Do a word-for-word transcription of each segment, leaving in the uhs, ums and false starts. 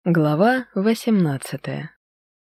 Глава восемнадцатая.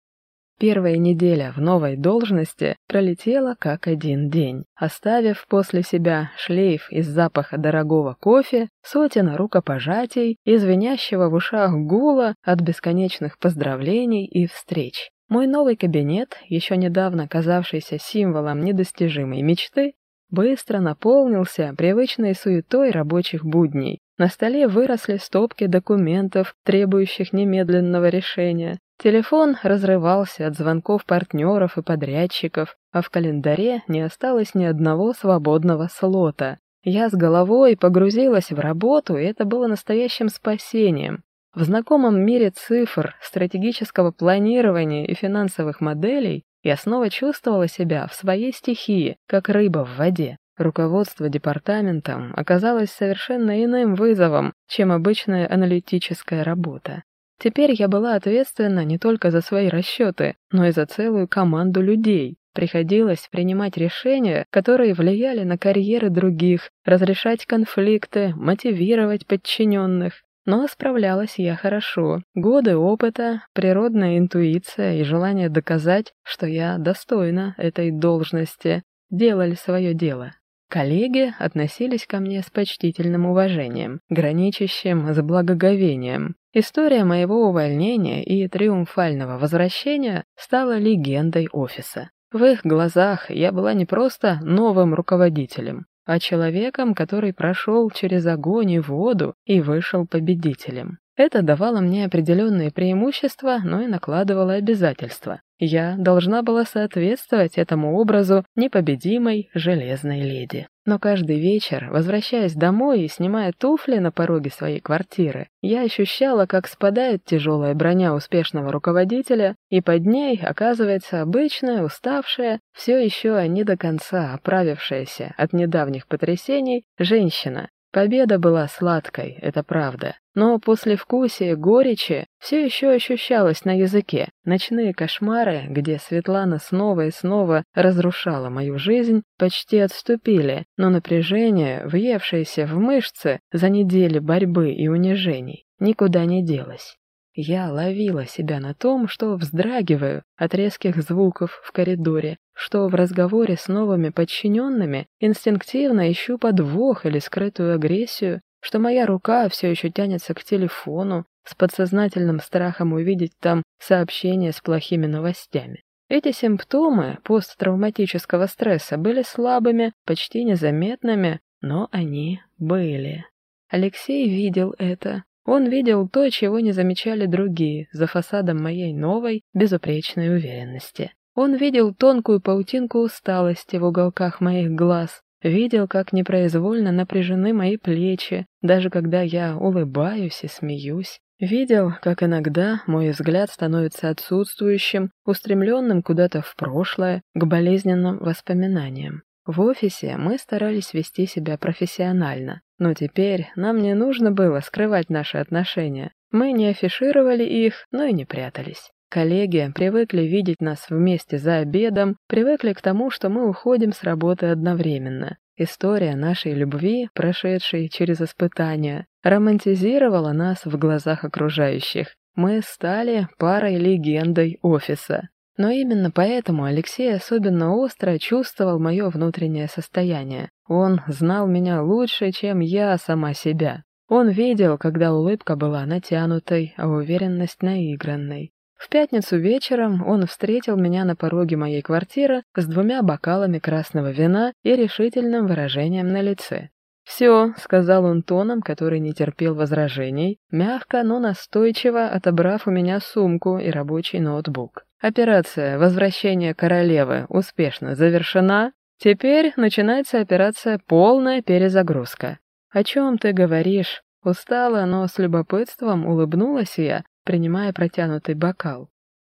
Первая неделя в новой должности пролетела как один день, оставив после себя шлейф из запаха дорогого кофе, сотен рукопожатий и звенящего в ушах гула от бесконечных поздравлений и встреч. Мой новый кабинет, еще недавно казавшийся символом недостижимой мечты, быстро наполнился привычной суетой рабочих будней. На столе выросли стопки документов, требующих немедленного решения. Телефон разрывался от звонков партнеров и подрядчиков, а в календаре не осталось ни одного свободного слота. Я с головой погрузилась в работу, и это было настоящим спасением. В знакомом мире цифр, стратегического планирования и финансовых моделей я снова чувствовала себя в своей стихии, как рыба в воде. Руководство департаментом оказалось совершенно иным вызовом, чем обычная аналитическая работа. Теперь я была ответственна не только за свои расчеты, но и за целую команду людей. Приходилось принимать решения, которые влияли на карьеры других, разрешать конфликты, мотивировать подчиненных. Но справлялась я хорошо. Годы опыта, природная интуиция и желание доказать, что я достойна этой должности, делали свое дело. Коллеги относились ко мне с почтительным уважением, граничащим с благоговением. История моего увольнения и триумфального возвращения стала легендой офиса. В их глазах я была не просто новым руководителем, а человеком, который прошел через огонь и воду и вышел победителем. Это давало мне определенные преимущества, но и накладывало обязательства. Я должна была соответствовать этому образу непобедимой железной леди. Но каждый вечер, возвращаясь домой и снимая туфли на пороге своей квартиры, я ощущала, как спадает тяжелая броня успешного руководителя, и под ней оказывается обычная, уставшая, все еще не до конца оправившаяся от недавних потрясений женщина. Победа была сладкой, это правда, но послевкусие горечи все еще ощущалось на языке. Ночные кошмары, где Светлана снова и снова разрушала мою жизнь, почти отступили, но напряжение, въевшееся в мышцы за недели борьбы и унижений, никуда не делось. Я ловила себя на том, что вздрагиваю от резких звуков в коридоре, что в разговоре с новыми подчиненными инстинктивно ищу подвох или скрытую агрессию, что моя рука все еще тянется к телефону с подсознательным страхом увидеть там сообщение с плохими новостями. Эти симптомы посттравматического стресса были слабыми, почти незаметными, но они были. Алексей видел это. Он видел то, чего не замечали другие, за фасадом моей новой, безупречной уверенности. Он видел тонкую паутинку усталости в уголках моих глаз, видел, как непроизвольно напряжены мои плечи, даже когда я улыбаюсь и смеюсь. Видел, как иногда мой взгляд становится отсутствующим, устремленным куда-то в прошлое, к болезненным воспоминаниям. В офисе мы старались вести себя профессионально, но теперь нам не нужно было скрывать наши отношения. Мы не афишировали их, но и не прятались. Коллеги привыкли видеть нас вместе за обедом, привыкли к тому, что мы уходим с работы одновременно. История нашей любви, прошедшей через испытания, романтизировала нас в глазах окружающих. Мы стали парой-легендой офиса. Но именно поэтому Алексей особенно остро чувствовал мое внутреннее состояние. Он знал меня лучше, чем я сама себя. Он видел, когда улыбка была натянутой, а уверенность наигранной. В пятницу вечером он встретил меня на пороге моей квартиры с двумя бокалами красного вина и решительным выражением на лице. «Все», — сказал он тоном, который не терпел возражений, мягко, но настойчиво отобрав у меня сумку и рабочий ноутбук. «Операция «Возвращение королевы» успешно завершена. Теперь начинается операция «Полная перезагрузка». «О чем ты говоришь?» Устала, но с любопытством улыбнулась я, принимая протянутый бокал.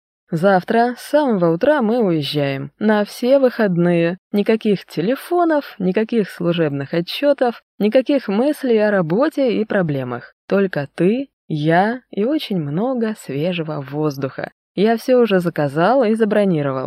«Завтра с самого утра мы уезжаем. На все выходные. Никаких телефонов, никаких служебных отчетов, никаких мыслей о работе и проблемах. Только ты, я и очень много свежего воздуха. Я все уже заказал и забронировал».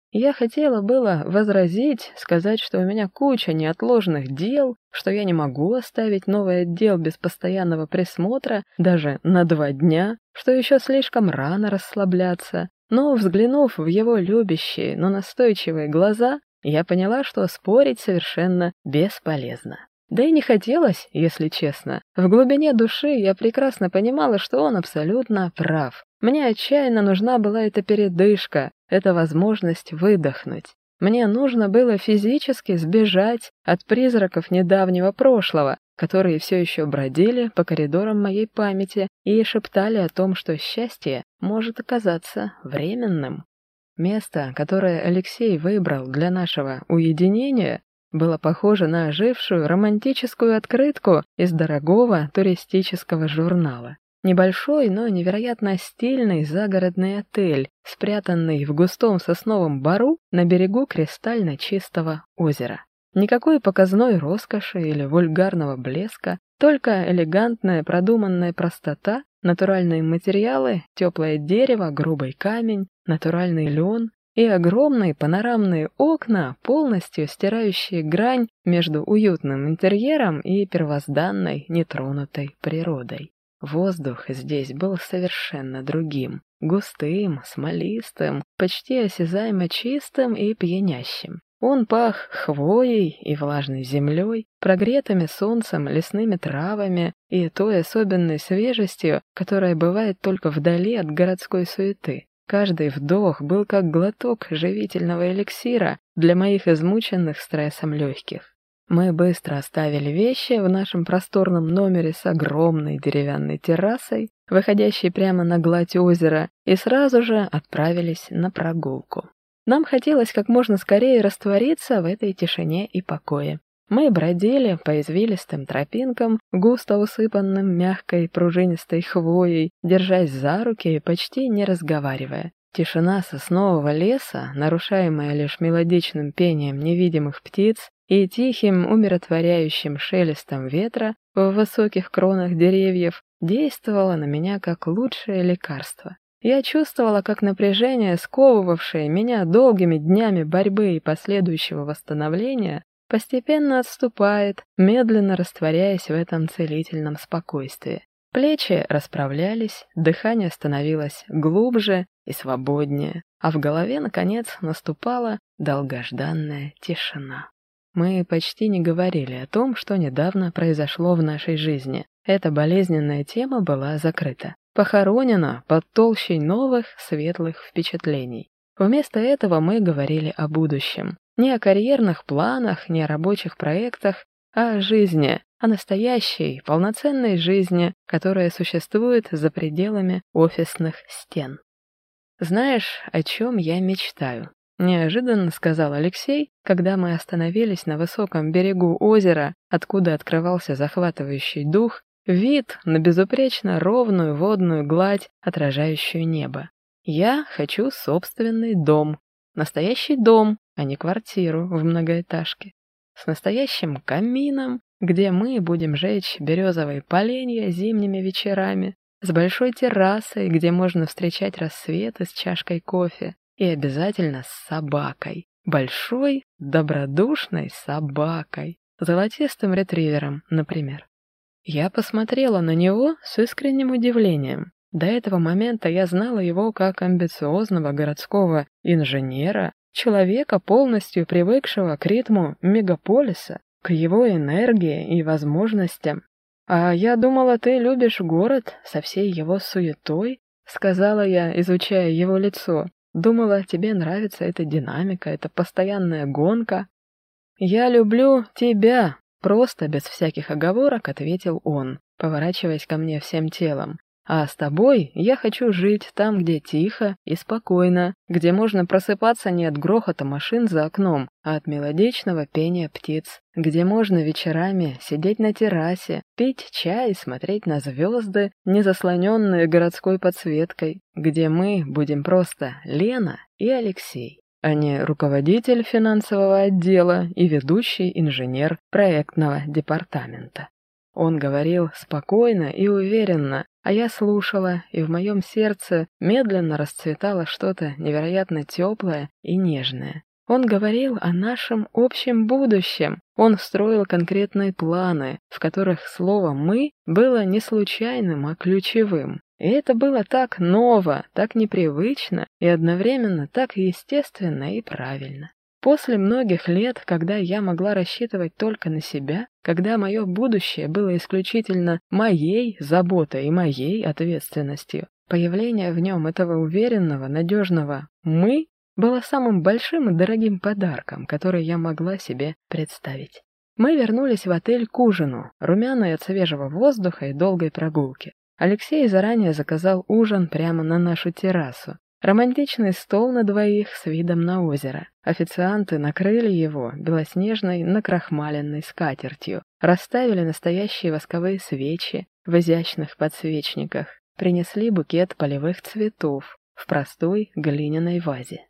Я хотела было возразить, сказать, что у меня куча неотложных дел, что я не могу оставить новый отдел без постоянного присмотра даже на два дня, что еще слишком рано расслабляться. Но, взглянув в его любящие, но настойчивые глаза, я поняла, что спорить совершенно бесполезно. Да и не хотелось, если честно. В глубине души я прекрасно понимала, что он абсолютно прав. Мне отчаянно нужна была эта передышка, эта возможность выдохнуть. Мне нужно было физически сбежать от призраков недавнего прошлого, которые все еще бродили по коридорам моей памяти и шептали о том, что счастье может оказаться временным. Место, которое Алексей выбрал для нашего уединения, было похоже на ожившую романтическую открытку из дорогого туристического журнала. Небольшой, но невероятно стильный загородный отель, спрятанный в густом сосновом бору на берегу кристально чистого озера. Никакой показной роскоши или вульгарного блеска, только элегантная продуманная простота, натуральные материалы, теплое дерево, грубый камень, натуральный лен и огромные панорамные окна, полностью стирающие грань между уютным интерьером и первозданной нетронутой природой. Воздух здесь был совершенно другим, густым, смолистым, почти осязаемо чистым и пьянящим. Он пах хвоей и влажной землей, прогретыми солнцем лесными травами и той особенной свежестью, которая бывает только вдали от городской суеты. Каждый вдох был как глоток живительного эликсира для моих измученных стрессом легких. Мы быстро оставили вещи в нашем просторном номере с огромной деревянной террасой, выходящей прямо на гладь озера, и сразу же отправились на прогулку. Нам хотелось как можно скорее раствориться в этой тишине и покое. Мы бродили по извилистым тропинкам, густо усыпанным мягкой пружинистой хвоей, держась за руки и почти не разговаривая. Тишина соснового леса, нарушаемая лишь мелодичным пением невидимых птиц и тихим умиротворяющим шелестом ветра в высоких кронах деревьев, действовала на меня как лучшее лекарство. Я чувствовала, как напряжение, сковывавшее меня долгими днями борьбы и последующего восстановления, постепенно отступает, медленно растворяясь в этом целительном спокойствии. Плечи расправлялись, дыхание становилось глубже и свободнее, а в голове, наконец, наступала долгожданная тишина. Мы почти не говорили о том, что недавно произошло в нашей жизни. Эта болезненная тема была закрыта, похоронена под толщей новых светлых впечатлений. Вместо этого мы говорили о будущем. Не о карьерных планах, не о рабочих проектах, а о жизни, о настоящей, полноценной жизни, которая существует за пределами офисных стен. «Знаешь, о чем я мечтаю?» — неожиданно сказал Алексей, когда мы остановились на высоком берегу озера, откуда открывался захватывающий дух, вид на безупречно ровную водную гладь, отражающую небо. «Я хочу собственный дом. Настоящий дом, а не квартиру в многоэтажке. С настоящим камином, где мы будем жечь березовые поленья зимними вечерами, с большой террасой, где можно встречать рассветы с чашкой кофе, и обязательно с собакой. Большой, добродушной собакой. Золотистым ретривером, например». Я посмотрела на него с искренним удивлением. До этого момента я знала его как амбициозного городского инженера, человека, полностью привыкшего к ритму мегаполиса, к его энергии и возможностям. «А я думала, ты любишь город со всей его суетой», — сказала я, изучая его лицо. «Думала, тебе нравится эта динамика, эта постоянная гонка». «Я люблю тебя», — просто без всяких оговорок ответил он, поворачиваясь ко мне всем телом. «А с тобой я хочу жить там, где тихо и спокойно, где можно просыпаться не от грохота машин за окном, а от мелодичного пения птиц, где можно вечерами сидеть на террасе, пить чай и смотреть на звезды, не заслоненные городской подсветкой, где мы будем просто Лена и Алексей, а не руководитель финансового отдела и ведущий инженер проектного департамента». Он говорил спокойно и уверенно, а я слушала, и в моем сердце медленно расцветало что-то невероятно теплое и нежное. Он говорил о нашем общем будущем. Он строил конкретные планы, в которых слово «мы» было не случайным, а ключевым. И это было так ново, так непривычно и одновременно так естественно и правильно. После многих лет, когда я могла рассчитывать только на себя, когда мое будущее было исключительно моей заботой и моей ответственностью, появление в нем этого уверенного, надежного «мы» было самым большим и дорогим подарком, который я могла себе представить. Мы вернулись в отель к ужину, румяные от свежего воздуха и долгой прогулки. Алексей заранее заказал ужин прямо на нашу террасу. Романтичный стол на двоих с видом на озеро. Официанты накрыли его белоснежной накрахмаленной скатертью, расставили настоящие восковые свечи в изящных подсвечниках, принесли букет полевых цветов в простой глиняной вазе.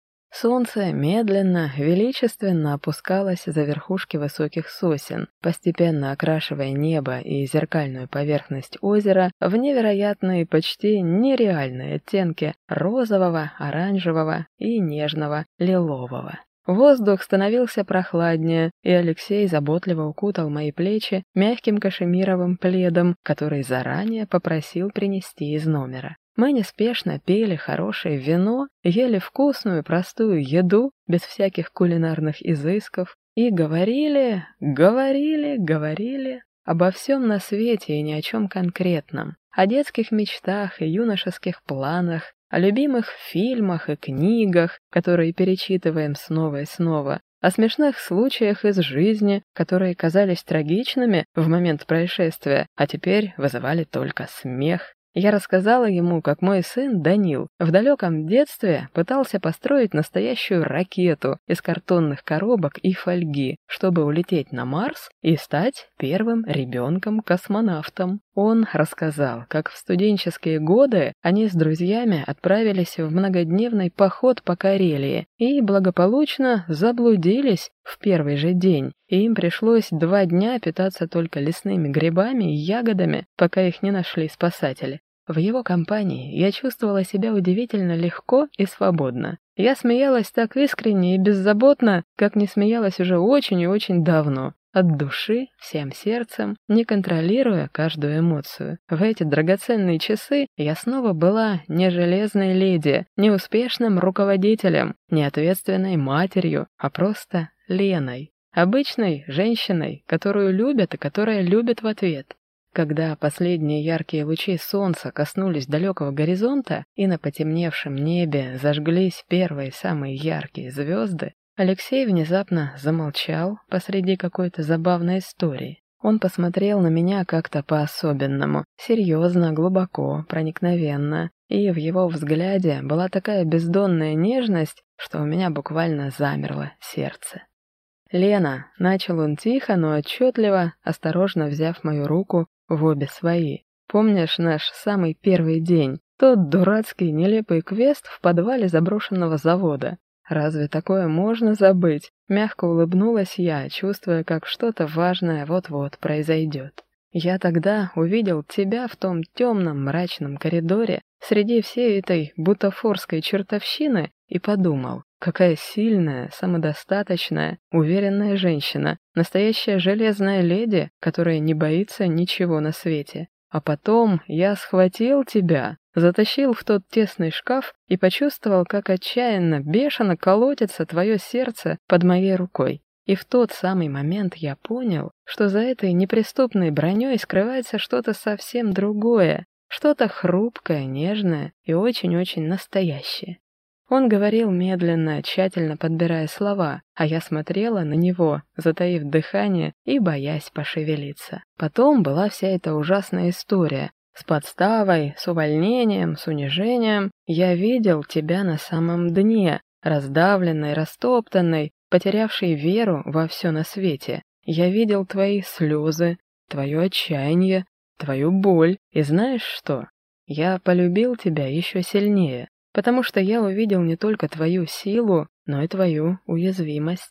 Солнце медленно, величественно опускалось за верхушки высоких сосен, постепенно окрашивая небо и зеркальную поверхность озера в невероятные, почти нереальные оттенки розового, оранжевого и нежного лилового. Воздух становился прохладнее, и Алексей заботливо укутал мои плечи мягким кашемировым пледом, который заранее попросил принести из номера. Мы неспешно пили хорошее вино, ели вкусную простую еду, без всяких кулинарных изысков, и говорили, говорили, говорили обо всем на свете и ни о чем конкретном, о детских мечтах и юношеских планах, о любимых фильмах и книгах, которые перечитываем снова и снова, о смешных случаях из жизни, которые казались трагичными в момент происшествия, а теперь вызывали только смех. Я рассказала ему, как мой сын Данил в далеком детстве пытался построить настоящую ракету из картонных коробок и фольги, чтобы улететь на Марс и стать первым ребенком-космонавтом. Он рассказал, как в студенческие годы они с друзьями отправились в многодневный поход по Карелии и благополучно заблудились в первый же день, и им пришлось два дня питаться только лесными грибами и ягодами, пока их не нашли спасатели. В его компании я чувствовала себя удивительно легко и свободно. Я смеялась так искренне и беззаботно, как не смеялась уже очень и очень давно. От души, всем сердцем, не контролируя каждую эмоцию. В эти драгоценные часы я снова была не железной леди, не успешным руководителем, не ответственной матерью, а просто Леной. Обычной женщиной, которую любят и которая любит в ответ. Когда последние яркие лучи солнца коснулись далекого горизонта и на потемневшем небе зажглись первые самые яркие звезды, Алексей внезапно замолчал посреди какой-то забавной истории. Он посмотрел на меня как-то по-особенному, серьезно, глубоко, проникновенно, и в его взгляде была такая бездонная нежность, что у меня буквально замерло сердце. «Лена», — начал он тихо, но отчетливо, осторожно взяв мою руку в обе свои. «Помнишь наш самый первый день? Тот дурацкий нелепый квест в подвале заброшенного завода? Разве такое можно забыть?» Мягко улыбнулась я, чувствуя, как что-то важное вот-вот произойдет. «Я тогда увидел тебя в том темном мрачном коридоре среди всей этой бутафорской чертовщины и подумал, какая сильная, самодостаточная, уверенная женщина, настоящая железная леди, которая не боится ничего на свете. А потом я схватил тебя, затащил в тот тесный шкаф и почувствовал, как отчаянно, бешено колотится твое сердце под моей рукой. И в тот самый момент я понял, что за этой неприступной броней скрывается что-то совсем другое, что-то хрупкое, нежное и очень-очень настоящее». Он говорил медленно, тщательно подбирая слова, а я смотрела на него, затаив дыхание и боясь пошевелиться. Потом была вся эта ужасная история. С подставой, с увольнением, с унижением. Я видел тебя на самом дне, раздавленной, растоптанной, потерявшей веру во все на свете. Я видел твои слезы, твое отчаяние, твою боль. И знаешь что? Я полюбил тебя еще сильнее. Потому что я увидел не только твою силу, но и твою уязвимость.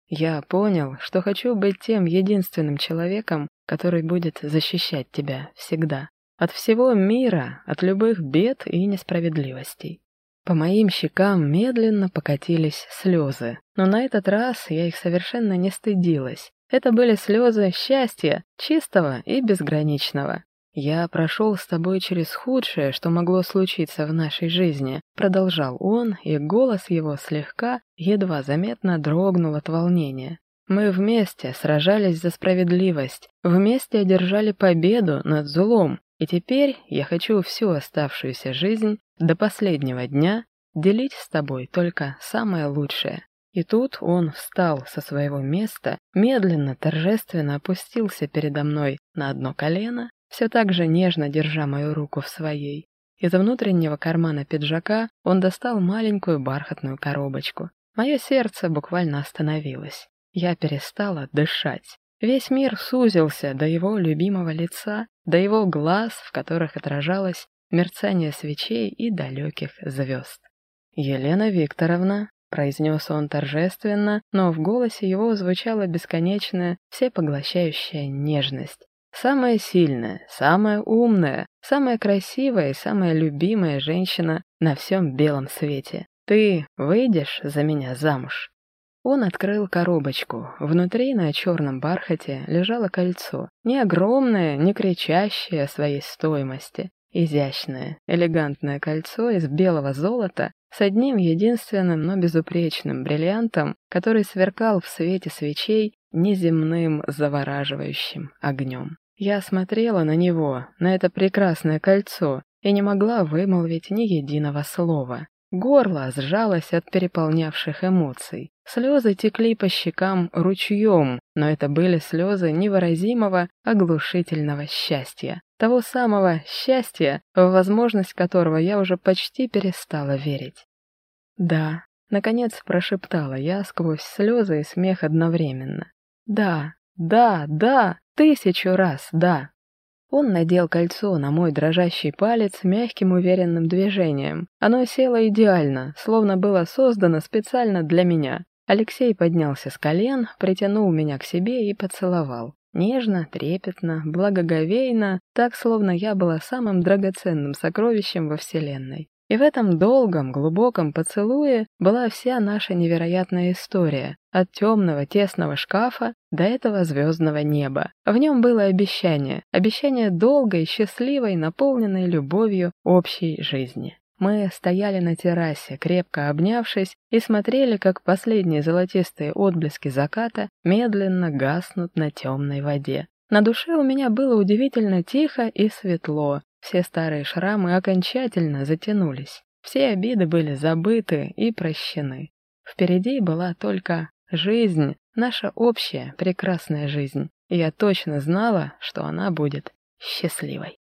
Я понял, что хочу быть тем единственным человеком, который будет защищать тебя всегда. От всего мира, от любых бед и несправедливостей. По моим щекам медленно покатились слезы, но на этот раз я их совершенно не стыдилась. Это были слезы счастья, чистого и безграничного. «Я прошел с тобой через худшее, что могло случиться в нашей жизни», продолжал он, и голос его слегка, едва заметно дрогнул от волнения. «Мы вместе сражались за справедливость, вместе одержали победу над злом, и теперь я хочу всю оставшуюся жизнь до последнего дня делить с тобой только самое лучшее». И тут он встал со своего места, медленно, торжественно опустился передо мной на одно колено, все так же нежно держа мою руку в своей. Из внутреннего кармана пиджака он достал маленькую бархатную коробочку. Мое сердце буквально остановилось. Я перестала дышать. Весь мир сузился до его любимого лица, до его глаз, в которых отражалось мерцание свечей и далеких звезд. «Елена Викторовна», — произнес он торжественно, но в голосе его звучала бесконечная, всепоглощающая нежность. Самая сильная, самая умная, самая красивая и самая любимая женщина на всем белом свете. Ты выйдешь за меня замуж?» Он открыл коробочку. Внутри на черном бархате лежало кольцо. Не огромное, не кричащее о своей стоимости. Изящное, элегантное кольцо из белого золота с одним единственным, но безупречным бриллиантом, который сверкал в свете свечей неземным завораживающим огнем. Я смотрела на него, на это прекрасное кольцо, и не могла вымолвить ни единого слова. Горло сжалось от переполнявших эмоций. Слезы текли по щекам ручьем, но это были слезы невыразимого, оглушительного счастья. Того самого счастья, в возможность которого я уже почти перестала верить. «Да», — наконец прошептала я сквозь слезы и смех одновременно. «Да, да, да, тысячу раз да». Он надел кольцо на мой дрожащий палец мягким уверенным движением. Оно село идеально, словно было создано специально для меня. Алексей поднялся с колен, притянул меня к себе и поцеловал. Нежно, трепетно, благоговейно, так, словно я была самым драгоценным сокровищем во Вселенной. И в этом долгом, глубоком поцелуе была вся наша невероятная история, от темного, тесного шкафа до этого звездного неба. В нем было обещание, обещание долгой, счастливой, наполненной любовью общей жизни. Мы стояли на террасе, крепко обнявшись, и смотрели, как последние золотистые отблески заката медленно гаснут на темной воде. На душе у меня было удивительно тихо и светло. Все старые шрамы окончательно затянулись. Все обиды были забыты и прощены. Впереди была только жизнь, наша общая прекрасная жизнь. И я точно знала, что она будет счастливой.